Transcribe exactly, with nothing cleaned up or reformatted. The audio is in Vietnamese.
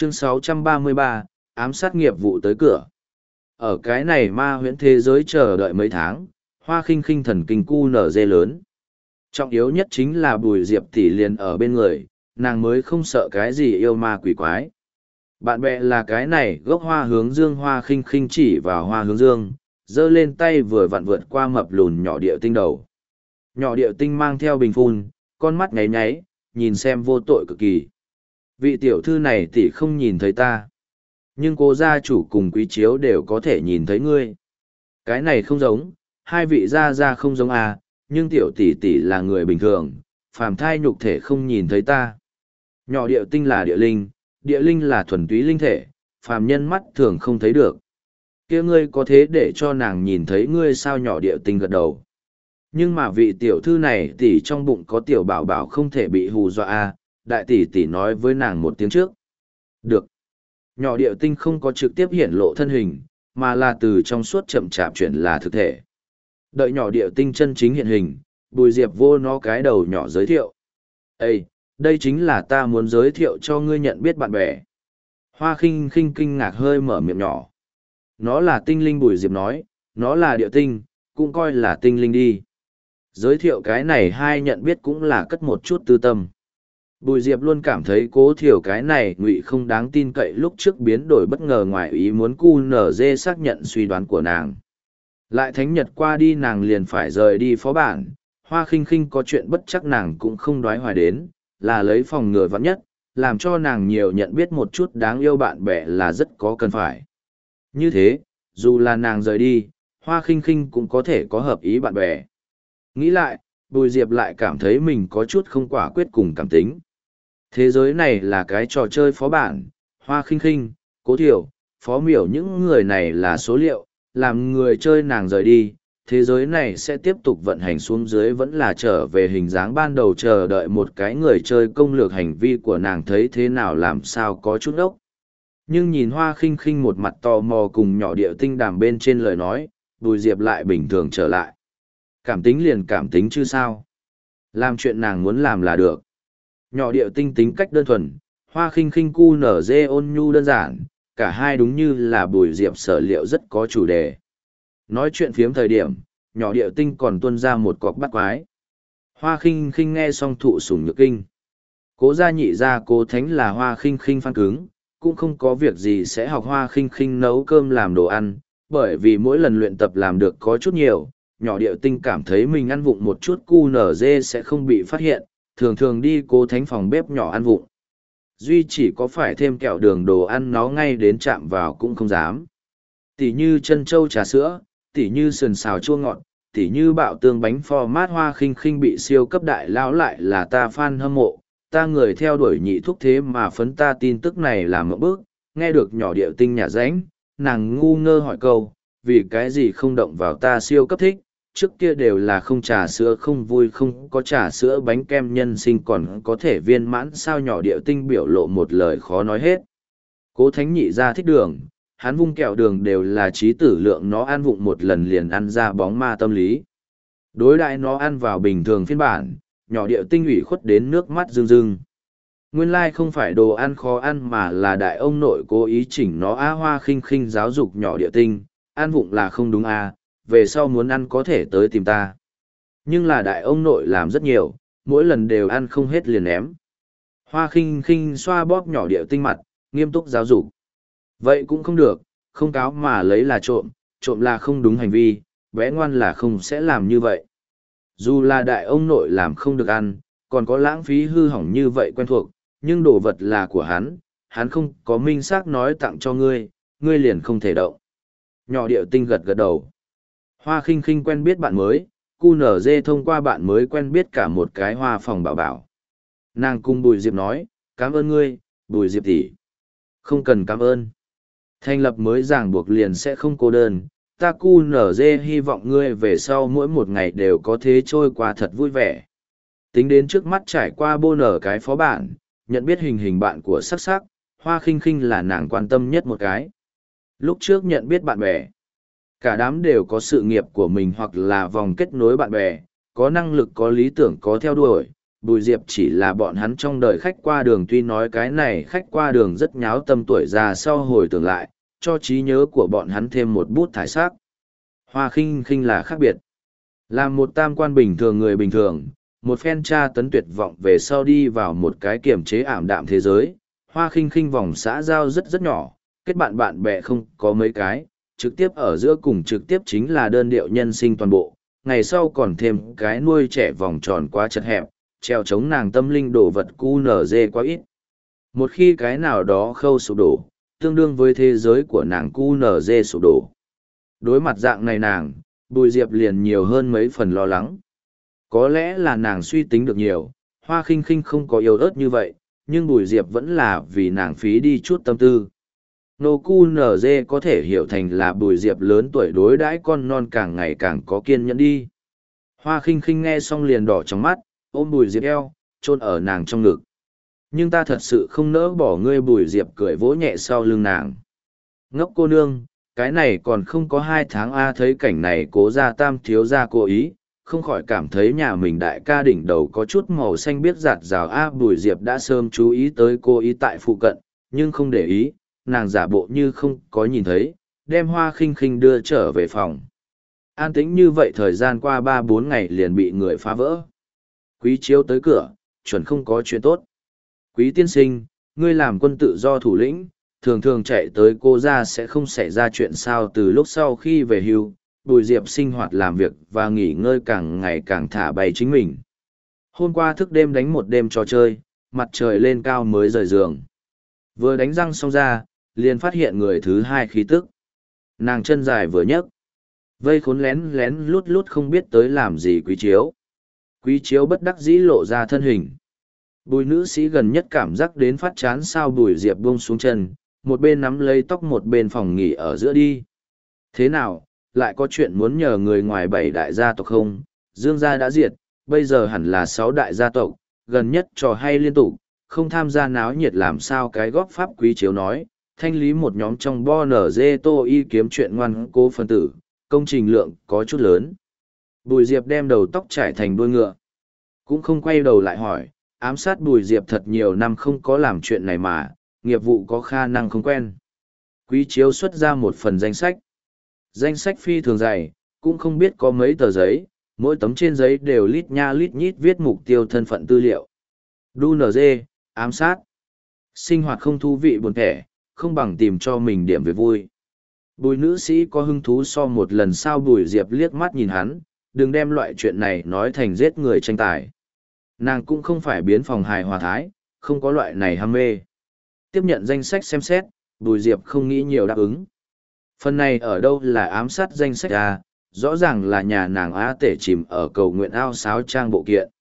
Chương sáu trăm ba mươi ba, ám sát nghiệp vụ tới cửa. Ở cái này ma huyễn thế giới chờ đợi mấy tháng, Hoa Khinh Khinh thần kinh cu nở dê lớn. Trọng yếu nhất chính là Bùi Diệp tỷ liền ở bên người, nàng mới không sợ cái gì yêu ma quỷ quái. Bạn bè là cái này gốc hoa hướng dương. Hoa Khinh Khinh chỉ vào hoa hướng dương, giơ lên tay vừa vặn vượt qua mập lùn nhỏ điệu tinh đầu. Nhỏ điệu tinh mang theo bình phun, con mắt nháy nháy, nhìn xem vô tội cực kỳ. Vị tiểu thư này tỷ không nhìn thấy ta. Nhưng cô gia chủ cùng quý chiếu đều có thể nhìn thấy ngươi. Cái này không giống, hai vị gia gia không giống à, nhưng tiểu tỷ tỷ là người bình thường, phàm thai nhục thể không nhìn thấy ta. Nhỏ điệu tinh là địa linh, địa linh là thuần túy linh thể, phàm nhân mắt thường không thấy được. Kia ngươi có thế để cho nàng nhìn thấy ngươi sao? Nhỏ điệu tinh gật đầu. Nhưng mà vị tiểu thư này tỷ trong bụng có tiểu bảo bảo không thể bị hù dọa à, đại tỷ tỷ nói với nàng một tiếng trước. Được. Nhỏ điệu tinh không có trực tiếp hiển lộ thân hình, mà là từ trong suốt chậm chạp chuyển là thực thể. Đợi nhỏ điệu tinh chân chính hiện hình, Bùi Diệp vô nó cái đầu nhỏ giới thiệu. Ê, đây chính là ta muốn giới thiệu cho ngươi nhận biết bạn bè. Hoa Khinh Khinh kinh ngạc hơi mở miệng nhỏ. Nó là tinh linh. Bùi Diệp nói, nó là điệu tinh, cũng coi là tinh linh đi. Giới thiệu cái này hai nhận biết cũng là cất một chút tư tâm. Bùi Diệp luôn cảm thấy Cố Thiểu cái này ngụy không đáng tin cậy, lúc trước biến đổi bất ngờ ngoài ý muốn cu nở dê xác nhận suy đoán của nàng. Lại thánh nhật qua đi nàng liền phải rời đi phó bản, Hoa Khinh Khinh có chuyện bất chắc nàng cũng không đoái hoài đến, là lấy phòng ngừa vắn nhất, làm cho nàng nhiều nhận biết một chút đáng yêu bạn bè là rất có cần phải. Như thế, dù là nàng rời đi, Hoa Khinh Khinh cũng có thể có hợp ý bạn bè. Nghĩ lại, Bùi Diệp lại cảm thấy mình có chút không quả quyết cùng cảm tính. Thế giới này là cái trò chơi phó bản, Hoa Khinh Khinh, Cố Thiểu, Phó Miểu những người này là số liệu, làm người chơi nàng rời đi, thế giới này sẽ tiếp tục vận hành xuống dưới, vẫn là trở về hình dáng ban đầu, chờ đợi một cái người chơi công lược hành vi của nàng thấy thế nào làm sao có chút ốc. Nhưng nhìn Hoa Khinh Khinh một mặt tò mò cùng nhỏ điệu tinh đàm bên trên lời nói, Bùi Diệp lại bình thường trở lại. Cảm tính liền cảm tính chứ sao. Làm chuyện nàng muốn làm là được. Nhỏ điệu tinh tính cách đơn thuần, Hoa Khinh Khinh cu nở dê ôn nhu đơn giản, cả hai đúng như là Bùi Diệp sở liệu rất có chủ đề. Nói chuyện phiếm thời điểm, nhỏ điệu tinh còn tuôn ra một cọc bắt quái. Hoa Khinh Khinh nghe xong thụ sủng nhược kinh. Cố gia nhị gia Cố Thánh là Hoa Khinh Khinh fan cứng, cũng không có việc gì sẽ học Hoa Khinh Khinh nấu cơm làm đồ ăn, bởi vì mỗi lần luyện tập làm được có chút nhiều, nhỏ điệu tinh cảm thấy mình ăn vụng một chút cu nở dê sẽ không bị phát hiện, thường thường đi Cố Thánh phòng bếp nhỏ ăn vụng. Duy chỉ có phải thêm kẹo đường đồ ăn nó ngay đến chạm vào cũng không dám. Tỉ như chân trâu trà sữa, tỉ như sườn xào chua ngọt, tỉ như bạo tương bánh format. Hoa Khinh Khinh bị siêu cấp đại lão lại là ta fan hâm mộ, ta người theo đuổi nhị thúc thế mà phấn ta tin tức này làm một bước, nghe được nhỏ điệu tinh nhà ránh, nàng ngu ngơ hỏi câu, vì cái gì không động vào ta siêu cấp thích, trước kia đều là không trà sữa không vui, không có trà sữa bánh kem nhân sinh còn có thể viên mãn sao? Nhỏ điệu tinh biểu lộ một lời khó nói hết. Cố Thánh nhị ra thích đường, hắn vung kẹo đường đều là trí tử lượng, nó ăn vụng một lần liền ăn ra bóng ma tâm lý. Đối đại nó ăn vào bình thường phiên bản, nhỏ điệu tinh ủy khuất đến nước mắt rưng rưng. Nguyên lai không phải đồ ăn khó ăn mà là đại ông nội cố ý chỉnh nó á. Hoa Khinh Khinh giáo dục nhỏ điệu tinh, ăn vụng là không đúng à, về sau muốn ăn có thể tới tìm ta. Nhưng là đại ông nội làm rất nhiều, mỗi lần đều ăn không hết liền ném. Hoa Khinh Khinh xoa bóp nhỏ điệu tinh mặt, nghiêm túc giáo dục. Vậy cũng không được, không cáo mà lấy là trộm, trộm là không đúng hành vi, bé ngoan là không sẽ làm như vậy. Dù là đại ông nội làm không được ăn, còn có lãng phí hư hỏng như vậy quen thuộc, nhưng đồ vật là của hắn, hắn không có minh xác nói tặng cho ngươi, ngươi liền không thể động. Nhỏ điệu tinh gật gật đầu. Hoa Khinh Khinh quen biết bạn mới, cu nở dê thông qua bạn mới quen biết cả một cái hoa phòng bảo bảo. Nàng cùng Bùi Diệp nói, cảm ơn ngươi, Bùi Diệp tỷ. Không cần cảm ơn. Thành lập mới ràng buộc liền sẽ không cô đơn, ta cu nở dê hy vọng ngươi về sau mỗi một ngày đều có thế trôi qua thật vui vẻ. Tính đến trước mắt trải qua bô nở cái phó bản, nhận biết hình hình bạn của sắc sắc, Hoa Khinh Khinh là nàng quan tâm nhất một cái. Lúc trước nhận biết bạn bè, cả đám đều có sự nghiệp của mình hoặc là vòng kết nối bạn bè, có năng lực có lý tưởng có theo đuổi, Bùi Diệp chỉ là bọn hắn trong đời khách qua đường, tuy nói cái này khách qua đường rất nháo tâm, tuổi già sau hồi tưởng lại, cho trí nhớ của bọn hắn thêm một bút thải sắc. Hoa Khinh Khinh là khác biệt. Là một tam quan bình thường người bình thường, một phen tra tấn tuyệt vọng về sau đi vào một cái kiểm chế ảm đạm thế giới. Hoa Khinh Khinh vòng xã giao rất rất nhỏ, kết bạn bạn bè không có mấy cái, trực tiếp ở giữa cùng trực tiếp chính là đơn điệu nhân sinh toàn bộ. Ngày sau còn thêm cái nuôi trẻ vòng tròn quá chật hẹp, treo chống nàng tâm linh đồ vật cu nở dê quá ít. Một khi cái nào đó khâu sụp đổ, tương đương với thế giới của nàng cu nở dê sụp đổ. Đối mặt dạng này nàng, Bùi Diệp liền nhiều hơn mấy phần lo lắng. Có lẽ là nàng suy tính được nhiều, Hoa Khinh Khinh không có yếu ớt như vậy, nhưng Bùi Diệp vẫn là vì nàng phí đi chút tâm tư. Nô cu nở dê có thể hiểu thành là Bùi Diệp lớn tuổi đối đãi con non càng ngày càng có kiên nhẫn đi. Hoa Khinh Khinh nghe xong liền đỏ trong mắt, ôm Bùi Diệp eo, chôn ở nàng trong ngực. Nhưng ta thật sự không nỡ bỏ ngươi. Bùi Diệp cười vỗ nhẹ sau lưng nàng. Ngốc cô nương, cái này còn không có hai tháng a. Thấy cảnh này Cố gia tam thiếu gia cố ý, không khỏi cảm thấy nhà mình đại ca đỉnh đầu có chút màu xanh biếc giạt rào a. Bùi Diệp đã sớm chú ý tới cô ý tại phụ cận, nhưng không để ý, nàng giả bộ như không có nhìn thấy, đem Hoa Khinh Khinh đưa trở về phòng. An tĩnh như vậy thời gian qua ba bốn ngày liền bị người phá vỡ. Quý Chiếu tới cửa, chuẩn không có chuyện tốt. Quý tiên sinh, ngươi làm quân tự do thủ lĩnh, thường thường chạy tới cô ra sẽ không xảy ra chuyện sao. Từ lúc sau khi về hưu, Bùi Diệp sinh hoạt làm việc và nghỉ ngơi càng ngày càng thả bay chính mình. Hôm qua thức đêm đánh một đêm trò chơi, mặt trời lên cao mới rời giường. Vừa đánh răng xong ra, liền phát hiện người thứ hai khí tức. Nàng chân dài vừa nhấc, vây khốn lén lén lút lút không biết tới làm gì Quý Chiếu. Quý Chiếu bất đắc dĩ lộ ra thân hình. Bùi nữ sĩ gần nhất cảm giác đến phát chán sao. Bùi Diệp buông xuống chân, một bên nắm lấy tóc một bên phòng nghỉ ở giữa đi. Thế nào, lại có chuyện muốn nhờ người ngoài bảy đại gia tộc không? Dương gia đã diệt, bây giờ hẳn là sáu đại gia tộc, gần nhất trò hay liên tục, không tham gia náo nhiệt làm sao cái góp pháp. Quý Chiếu nói, thanh lý một nhóm trong bo nở dê tô y kiếm chuyện ngoan cố phân tử, công trình lượng có chút lớn. Bùi Diệp đem đầu tóc trải thành đuôi ngựa, cũng không quay đầu lại hỏi. Ám sát Bùi Diệp thật nhiều năm không có làm chuyện này mà, nghiệp vụ có khả năng không quen. Quý Chiếu xuất ra một phần danh sách. Danh sách phi thường dày, cũng không biết có mấy tờ giấy, mỗi tấm trên giấy đều lít nha lít nhít viết mục tiêu thân phận tư liệu. đu en giê, ám sát. Sinh hoạt không thú vị buồn thẻ, không bằng tìm cho mình điểm về vui. Bùi nữ sĩ có hứng thú so một lần sao. Bùi Diệp liếc mắt nhìn hắn, đừng đem loại chuyện này nói thành giết người tranh tài. Nàng cũng không phải biến phòng hài hòa thái, không có loại này ham mê. Tiếp nhận danh sách xem xét, Bùi Diệp không nghĩ nhiều đáp ứng. Phần này ở đâu là ám sát danh sách à, rõ ràng là nhà nàng á tể chìm ở cầu nguyện ao sáo trang bộ kiện.